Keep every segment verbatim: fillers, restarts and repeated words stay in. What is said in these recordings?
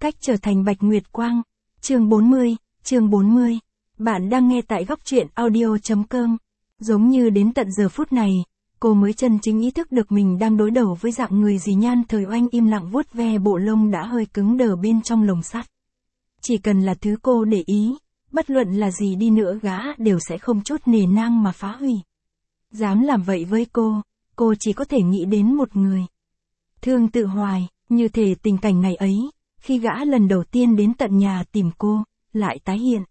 Cách trở thành Bạch Nguyệt Quang. Chương bốn mươi, chương bốn mươi. Bạn đang nghe tại góc truyện audio chấm com. Giống như đến tận giờ phút này, cô mới chân chính ý thức được mình đang đối đầu với dạng người gì. Nhan Thời Oanh im lặng vuốt ve bộ lông đã hơi cứng đờ bên trong lồng sắt. Chỉ cần là thứ cô để ý, bất luận là gì đi nữa gã đều sẽ không chút nề nang mà phá hủy. Dám làm vậy với cô, cô chỉ có thể nghĩ đến một người. Thương Tự Hoài. Như thể tình cảnh ngày ấy, khi gã lần đầu tiên đến tận nhà tìm cô, lại tái hiện.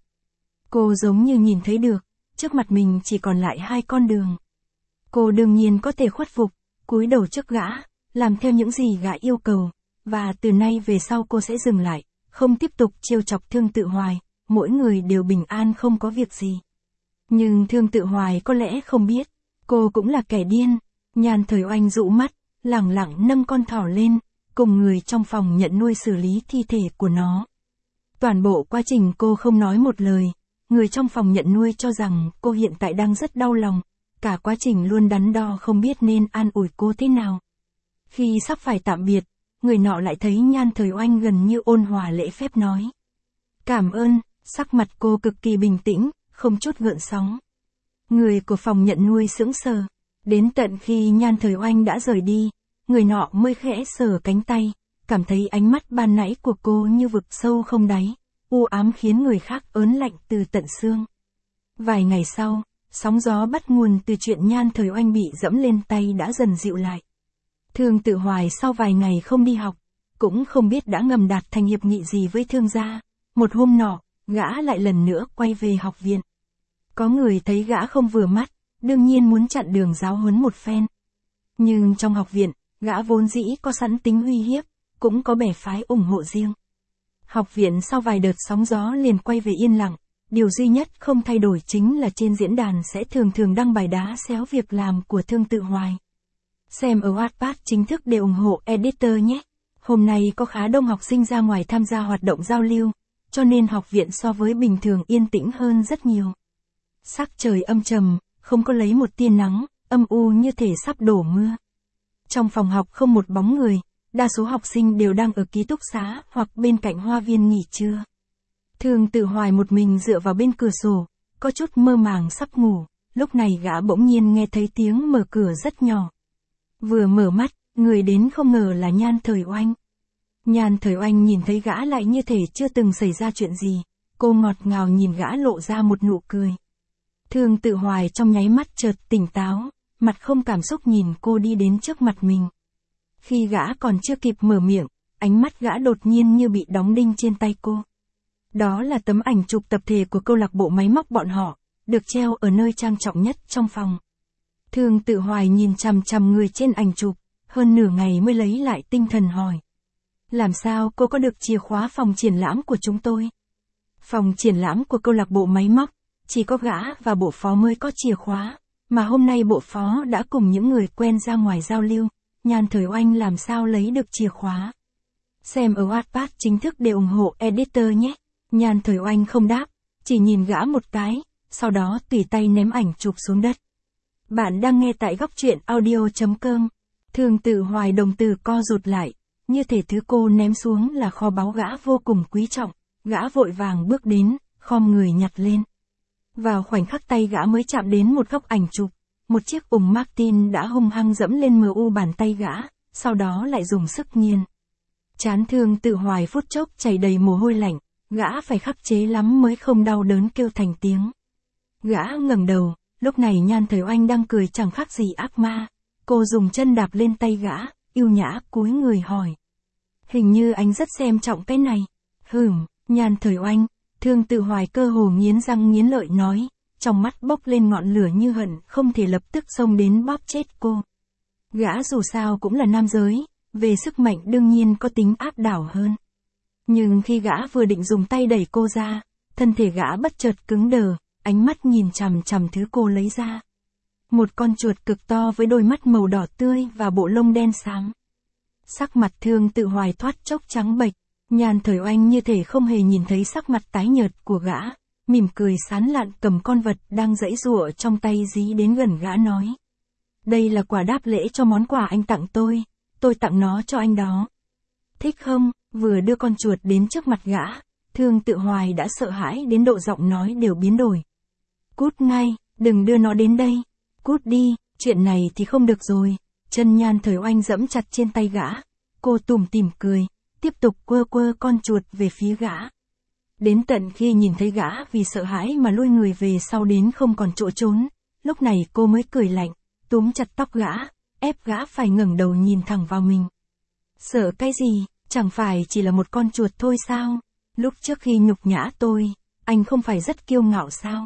Cô giống như nhìn thấy được, trước mặt mình chỉ còn lại hai con đường. Cô đương nhiên có thể khuất phục, cúi đầu trước gã, làm theo những gì gã yêu cầu, và từ nay về sau cô sẽ dừng lại, không tiếp tục trêu chọc Thương Tự Hoài, mỗi người đều bình an không có việc gì. Nhưng Thương Tự Hoài có lẽ không biết, cô cũng là kẻ điên. Nhan Thời Oanh dụ mắt, lẳng lặng nâng con thỏ lên, cùng người trong phòng nhận nuôi xử lý thi thể của nó. Toàn bộ quá trình cô không nói một lời, người trong phòng nhận nuôi cho rằng cô hiện tại đang rất đau lòng, cả quá trình luôn đắn đo không biết nên an ủi cô thế nào. Khi sắp phải tạm biệt, người nọ lại thấy Nhan Thời Oanh gần như ôn hòa lễ phép nói. Cảm ơn, sắc mặt cô cực kỳ bình tĩnh, không chút gợn sóng. Người của phòng nhận nuôi sững sờ, đến tận khi Nhan Thời Oanh đã rời đi, người nọ mới khẽ sờ cánh tay, cảm thấy ánh mắt ban nãy của cô như vực sâu không đáy, u ám khiến người khác ớn lạnh từ tận xương. Vài ngày sau, sóng gió bắt nguồn từ chuyện Nhan Thời Oanh bị dẫm lên tay đã dần dịu lại. Thương Tự Hoài sau vài ngày không đi học, cũng không biết đã ngầm đạt thành hiệp nghị gì với Thương gia. Một hôm nọ, gã lại lần nữa quay về học viện. Có người thấy gã không vừa mắt, đương nhiên muốn chặn đường giáo huấn một phen. Nhưng trong học viện, gã vốn dĩ có sẵn tính uy hiếp, cũng có bè phái ủng hộ riêng. Học viện sau vài đợt sóng gió liền quay về yên lặng, điều duy nhất không thay đổi chính là trên diễn đàn sẽ thường thường đăng bài đá xéo việc làm của Thương Tự Hoài. Xem ở Wattpad chính thức để ủng hộ editor nhé. Hôm nay có khá đông học sinh ra ngoài tham gia hoạt động giao lưu, cho nên học viện so với bình thường yên tĩnh hơn rất nhiều. Sắc trời âm trầm, không có lấy một tia nắng, âm u như thể sắp đổ mưa. Trong phòng học không một bóng người, đa số học sinh đều đang ở ký túc xá hoặc bên cạnh hoa viên nghỉ trưa. Thương Tự Hoài một mình dựa vào bên cửa sổ, có chút mơ màng sắp ngủ, lúc này gã bỗng nhiên nghe thấy tiếng mở cửa rất nhỏ. Vừa mở mắt, người đến không ngờ là Nhan Thời Oanh. Nhan Thời Oanh nhìn thấy gã lại như thể chưa từng xảy ra chuyện gì, cô ngọt ngào nhìn gã lộ ra một nụ cười. Thương Tự Hoài trong nháy mắt chợt tỉnh táo, mặt không cảm xúc nhìn cô đi đến trước mặt mình. Khi gã còn chưa kịp mở miệng, ánh mắt gã đột nhiên như bị đóng đinh trên tay cô. Đó là tấm ảnh chụp tập thể của câu lạc bộ máy móc bọn họ, được treo ở nơi trang trọng nhất trong phòng. Thương Tự Hoài nhìn chằm chằm người trên ảnh chụp, hơn nửa ngày mới lấy lại tinh thần hỏi. Làm sao cô có được chìa khóa phòng triển lãm của chúng tôi? Phòng triển lãm của câu lạc bộ máy móc, chỉ có gã và bộ phó mới có chìa khóa, mà hôm nay bộ phó đã cùng những người quen ra ngoài giao lưu, Nhan Thời Oanh làm sao lấy được chìa khóa? Xem ở Wattpad chính thức để ủng hộ editor nhé. Nhan Thời Oanh không đáp, chỉ nhìn gã một cái, sau đó tùy tay ném ảnh chụp xuống đất. Bạn đang nghe tại góc truyện audio chấm com. Thương Tự Hoài đồng tử co rụt lại, như thể thứ cô ném xuống là kho báu gã vô cùng quý trọng, gã vội vàng bước đến, khom người nhặt lên. Vào khoảnh khắc tay gã mới chạm đến một góc ảnh chụp, một chiếc ủng Martin đã hung hăng dẫm lên mờ u bàn tay gã, sau đó lại dùng sức nghiền. Trán Thương Tự Hoài phút chốc chảy đầy mồ hôi lạnh, gã phải khắc chế lắm mới không đau đớn kêu thành tiếng. Gã ngẩng đầu, lúc này Nhan Thời Oanh đang cười chẳng khác gì ác ma. Cô dùng chân đạp lên tay gã, yêu nhã cúi người hỏi. Hình như anh rất xem trọng cái này. Hửm, Nhan Thời Oanh. Thương Tự Hoài cơ hồ nghiến răng nghiến lợi nói, trong mắt bốc lên ngọn lửa như hận không thể lập tức xông đến bóp chết cô. Gã dù sao cũng là nam giới, về sức mạnh đương nhiên có tính áp đảo hơn. Nhưng khi gã vừa định dùng tay đẩy cô ra, thân thể gã bất chợt cứng đờ, ánh mắt nhìn chằm chằm thứ cô lấy ra. Một con chuột cực to với đôi mắt màu đỏ tươi và bộ lông đen xám. Sắc mặt Thương Tự Hoài thoát chốc trắng bệch, Nhan Thời Oanh như thể không hề nhìn thấy sắc mặt tái nhợt của gã, mỉm cười sán lạn cầm con vật đang giãy giụa trong tay dí đến gần gã nói. Đây là quà đáp lễ cho món quà anh tặng tôi, tôi tặng nó cho anh đó. Thích không? Vừa đưa con chuột đến trước mặt gã, Thương Tự Hoài đã sợ hãi đến độ giọng nói đều biến đổi. Cút ngay, đừng đưa nó đến đây. Cút đi, chuyện này thì không được rồi. Chân Nhan Thời Oanh giẫm chặt trên tay gã. Cô tủm tỉm cười, tiếp tục quơ quơ con chuột về phía gã. Đến tận khi nhìn thấy gã vì sợ hãi mà lui người về sau đến không còn chỗ trốn, lúc này cô mới cười lạnh, túm chặt tóc gã, ép gã phải ngẩng đầu nhìn thẳng vào mình. Sợ cái gì, chẳng phải chỉ là một con chuột thôi sao? Lúc trước khi nhục nhã tôi, anh không phải rất kiêu ngạo sao?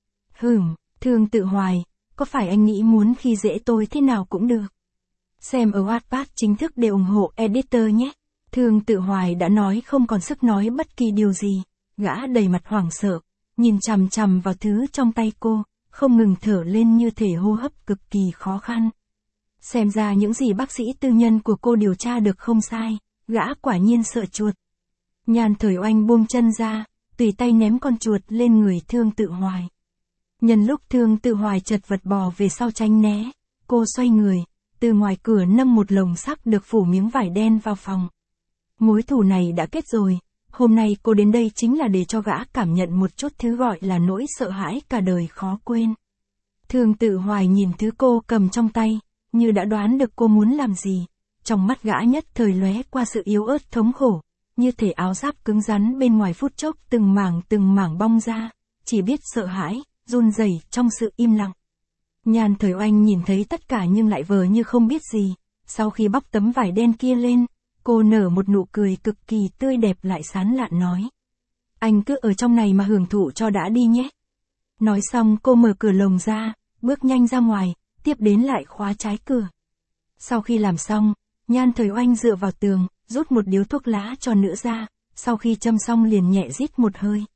Hừm, Thương Tự Hoài, có phải anh nghĩ muốn khi dễ tôi thế nào cũng được? Xem ở Wattpad chính thức để ủng hộ editor nhé. Thương Tự Hoài đã nói không còn sức nói bất kỳ điều gì, gã đầy mặt hoảng sợ, nhìn chằm chằm vào thứ trong tay cô, không ngừng thở lên như thể hô hấp cực kỳ khó khăn. Xem ra những gì bác sĩ tư nhân của cô điều tra được không sai, gã quả nhiên sợ chuột. Nhan Thời Oanh buông chân ra, tùy tay ném con chuột lên người Thương Tự Hoài. Nhân lúc Thương Tự Hoài chật vật bò về sau tránh né, cô xoay người, từ ngoài cửa nâng một lồng sắt được phủ miếng vải đen vào phòng. Mối thù này đã kết rồi, hôm nay cô đến đây chính là để cho gã cảm nhận một chút thứ gọi là nỗi sợ hãi cả đời khó quên. Thương Tự Hoài nhìn thứ cô cầm trong tay, như đã đoán được cô muốn làm gì, trong mắt gã nhất thời lóe qua sự yếu ớt thống khổ, như thể áo giáp cứng rắn bên ngoài phút chốc từng mảng từng mảng bong ra, chỉ biết sợ hãi, run rẩy trong sự im lặng. Nhan Thời Oanh nhìn thấy tất cả nhưng lại vờ như không biết gì, sau khi bóc tấm vải đen kia lên, cô nở một nụ cười cực kỳ tươi đẹp lại sán lạn nói. Anh cứ ở trong này mà hưởng thụ cho đã đi nhé. Nói xong cô mở cửa lồng ra, bước nhanh ra ngoài, tiếp đến lại khóa trái cửa. Sau khi làm xong, Nhan Thời Oanh dựa vào tường, rút một điếu thuốc lá cho nữa ra, sau khi châm xong liền nhẹ rít một hơi.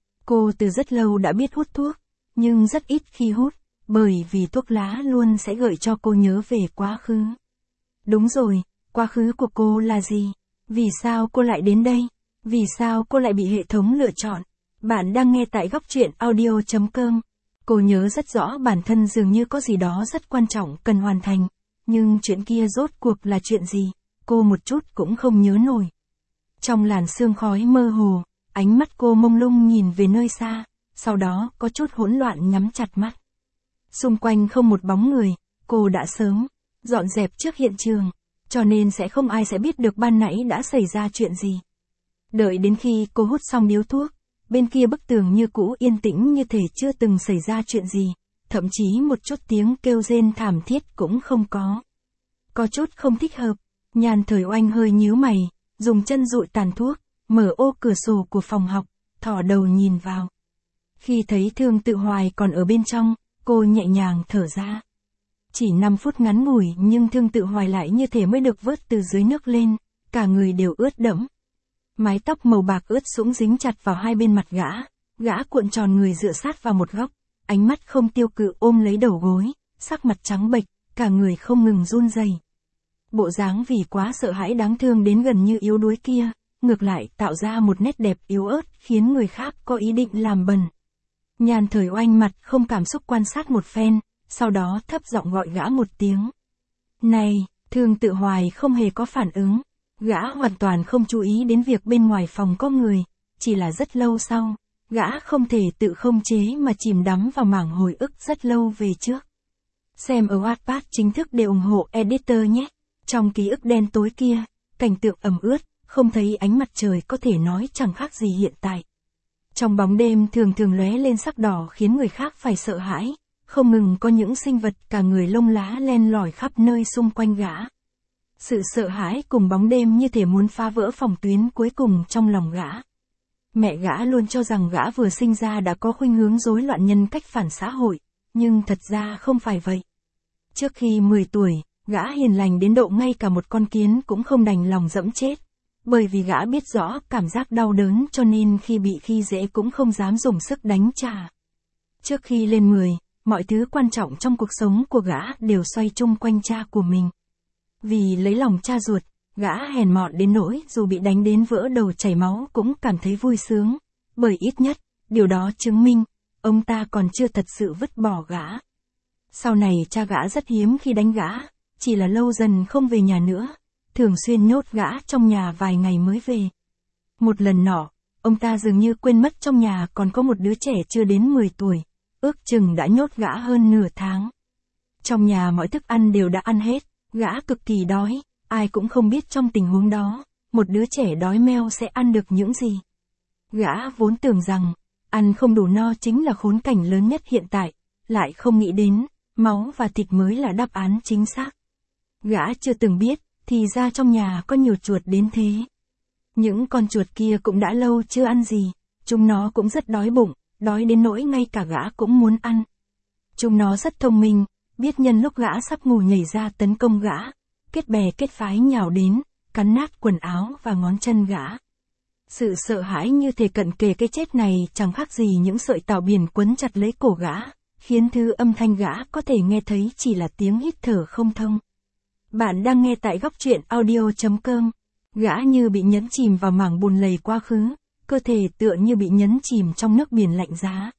Cô từ rất lâu đã biết hút thuốc, nhưng rất ít khi hút, bởi vì thuốc lá luôn sẽ gợi cho cô nhớ về quá khứ. Đúng rồi, quá khứ của cô là gì? Vì sao cô lại đến đây? Vì sao cô lại bị hệ thống lựa chọn? Bạn đang nghe tại góc truyện audio chấm com. Cô nhớ rất rõ bản thân dường như có gì đó rất quan trọng cần hoàn thành, nhưng chuyện kia rốt cuộc là chuyện gì, cô một chút cũng không nhớ nổi. Trong làn sương khói mơ hồ, ánh mắt cô mông lung nhìn về nơi xa, sau đó có chút hỗn loạn nhắm chặt mắt. Xung quanh không một bóng người, cô đã sớm dọn dẹp trước hiện trường, cho nên sẽ không ai sẽ biết được ban nãy đã xảy ra chuyện gì. Đợi đến khi cô hút xong điếu thuốc, bên kia bức tường như cũ yên tĩnh như thể chưa từng xảy ra chuyện gì, thậm chí một chút tiếng kêu rên thảm thiết cũng không có. Có chút không thích hợp, Nhan Thời Oanh hơi nhíu mày, dùng chân dụi tàn thuốc, mở ô cửa sổ của phòng học, thò đầu nhìn vào. Khi thấy Thương Tự Hoài còn ở bên trong, cô nhẹ nhàng thở ra. Chỉ năm phút ngắn ngủi nhưng Thương Tự Hoài lại như thể mới được vớt từ dưới nước lên, cả người đều ướt đẫm. Mái tóc màu bạc ướt sũng dính chặt vào hai bên mặt gã, gã cuộn tròn người dựa sát vào một góc, ánh mắt không tiêu cự ôm lấy đầu gối, sắc mặt trắng bệch, cả người không ngừng run rẩy. Bộ dáng vì quá sợ hãi đáng thương đến gần như yếu đuối kia, ngược lại tạo ra một nét đẹp yếu ớt khiến người khác có ý định làm bẩn. Nhan Thời Oanh mặt không cảm xúc quan sát một phen, sau đó thấp giọng gọi gã một tiếng. Này, Thương Tự Hoài không hề có phản ứng, gã hoàn toàn không chú ý đến việc bên ngoài phòng có người, chỉ là rất lâu sau, gã không thể tự không chế mà chìm đắm vào mảng hồi ức rất lâu về trước. Xem ở Wattpad chính thức để ủng hộ editor nhé. Trong ký ức đen tối kia, cảnh tượng ẩm ướt, không thấy ánh mặt trời có thể nói chẳng khác gì hiện tại. Trong bóng đêm thường thường lóe lên sắc đỏ khiến người khác phải sợ hãi, không ngừng có những sinh vật cả người lông lá len lỏi khắp nơi xung quanh gã. Sự sợ hãi cùng bóng đêm như thể muốn phá vỡ phòng tuyến cuối cùng trong lòng gã. Mẹ gã luôn cho rằng gã vừa sinh ra đã có khuynh hướng rối loạn nhân cách phản xã hội, nhưng thật ra không phải vậy. Trước khi mười tuổi, gã hiền lành đến độ ngay cả một con kiến cũng không đành lòng dẫm chết. Bởi vì gã biết rõ cảm giác đau đớn cho nên khi bị khi dễ cũng không dám dùng sức đánh trả. Trước khi lên mười, mọi thứ quan trọng trong cuộc sống của gã đều xoay chung quanh cha của mình. Vì lấy lòng cha ruột, gã hèn mọn đến nỗi dù bị đánh đến vỡ đầu chảy máu cũng cảm thấy vui sướng. Bởi ít nhất, điều đó chứng minh, ông ta còn chưa thật sự vứt bỏ gã. Sau này cha gã rất hiếm khi đánh gã, chỉ là lâu dần không về nhà nữa. thường xuyên nhốt gã trong nhà vài ngày mới về. Một lần nọ, ông ta dường như quên mất trong nhà còn có một đứa trẻ chưa đến mười tuổi, ước chừng đã nhốt gã hơn nửa tháng. Trong nhà mọi thức ăn đều đã ăn hết, gã cực kỳ đói, ai cũng không biết trong tình huống đó, một đứa trẻ đói meo sẽ ăn được những gì. Gã vốn tưởng rằng, ăn không đủ no chính là khốn cảnh lớn nhất hiện tại, lại không nghĩ đến, máu và thịt mới là đáp án chính xác. Gã chưa từng biết, thì ra trong nhà có nhiều chuột đến thế. Những con chuột kia cũng đã lâu chưa ăn gì, chúng nó cũng rất đói bụng, đói đến nỗi ngay cả gã cũng muốn ăn. Chúng nó rất thông minh, biết nhân lúc gã sắp ngủ nhảy ra tấn công gã, kết bè kết phái nhào đến, cắn nát quần áo và ngón chân gã. Sự sợ hãi như thể cận kề cái chết này chẳng khác gì những sợi tảo biển quấn chặt lấy cổ gã, khiến thứ âm thanh gã có thể nghe thấy chỉ là tiếng hít thở không thông. Bạn đang nghe tại góc truyện audio chấm com. Gã như bị nhấn chìm vào mảng bùn lầy quá khứ, cơ thể tựa như bị nhấn chìm trong nước biển lạnh giá.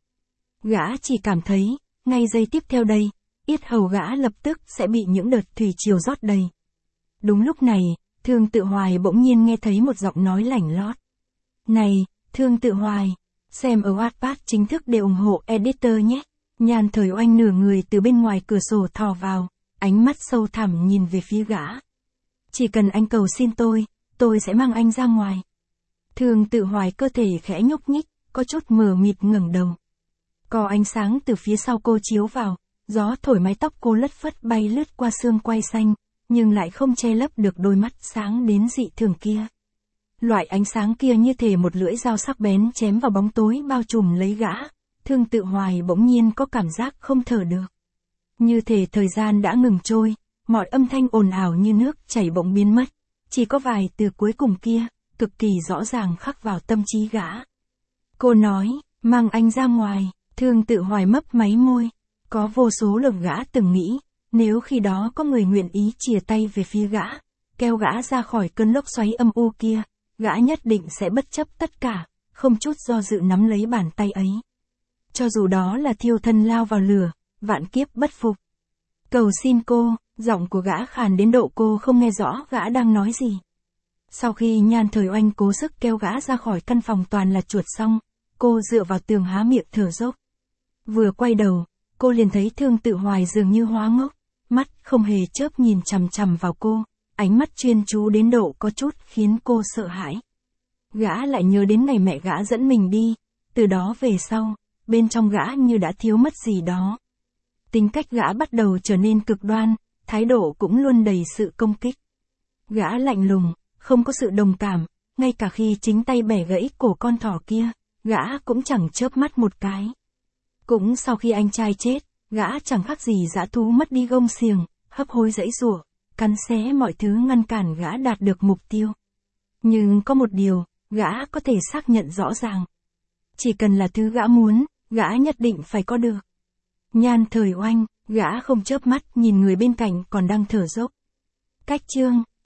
Gã chỉ cảm thấy, ngay giây tiếp theo đây, yết hầu gã lập tức sẽ bị những đợt thủy triều rót đầy. Đúng lúc này, Thương Tự Hoài bỗng nhiên nghe thấy một giọng nói lảnh lót. Này, Thương Tự Hoài, xem ở Wattpad chính thức để ủng hộ editor nhé. Nhan Thời Oanh nửa người từ bên ngoài cửa sổ thò vào, ánh mắt sâu thẳm nhìn về phía gã. Chỉ cần anh cầu xin tôi, tôi sẽ mang anh ra ngoài. Thương Tự Hoài cơ thể khẽ nhúc nhích, có chút mờ mịt ngẩng đầu. Có ánh sáng từ phía sau cô chiếu vào, gió thổi mái tóc cô lất phất bay lướt qua xương quai xanh, nhưng lại không che lấp được đôi mắt sáng đến dị thường kia. Loại ánh sáng kia như thể một lưỡi dao sắc bén chém vào bóng tối bao trùm lấy gã. Thương Tự Hoài bỗng nhiên có cảm giác không thở được. Như thể thời gian đã ngừng trôi, mọi âm thanh ồn ào như nước chảy bỗng biến mất. Chỉ có vài từ cuối cùng kia, cực kỳ rõ ràng khắc vào tâm trí gã. Cô nói, mang anh ra ngoài. Thương Tự Hoài mấp máy môi. Có vô số lần gã từng nghĩ, nếu khi đó có người nguyện ý chìa tay về phía gã, kéo gã ra khỏi cơn lốc xoáy âm u kia, gã nhất định sẽ bất chấp tất cả, không chút do dự nắm lấy bàn tay ấy. Cho dù đó là thiêu thân lao vào lửa, vạn kiếp bất phục. Cầu xin cô, giọng của gã khàn đến độ cô không nghe rõ gã đang nói gì. Sau khi Nhan Thời Oanh cố sức kéo gã ra khỏi căn phòng toàn là chuột xong, cô dựa vào tường há miệng thở dốc. Vừa quay đầu, cô liền thấy Thương Tự Hoài dường như hóa ngốc, mắt không hề chớp nhìn chằm chằm vào cô, ánh mắt chuyên chú đến độ có chút khiến cô sợ hãi. Gã lại nhớ đến ngày mẹ gã dẫn mình đi, từ đó về sau, bên trong gã như đã thiếu mất gì đó. Tính cách gã bắt đầu trở nên cực đoan, thái độ cũng luôn đầy sự công kích. Gã lạnh lùng, không có sự đồng cảm, ngay cả khi chính tay bẻ gãy cổ con thỏ kia, gã cũng chẳng chớp mắt một cái. Cũng sau khi anh trai chết, gã chẳng khác gì dã thú mất đi gông xiềng, hấp hối giãy giụa, cắn xé mọi thứ ngăn cản gã đạt được mục tiêu. Nhưng có một điều, gã có thể xác nhận rõ ràng. Chỉ cần là thứ gã muốn, gã nhất định phải có được. Nhan Thời Oanh, gã không chớp mắt nhìn người bên cạnh còn đang thở dốc. Cách chương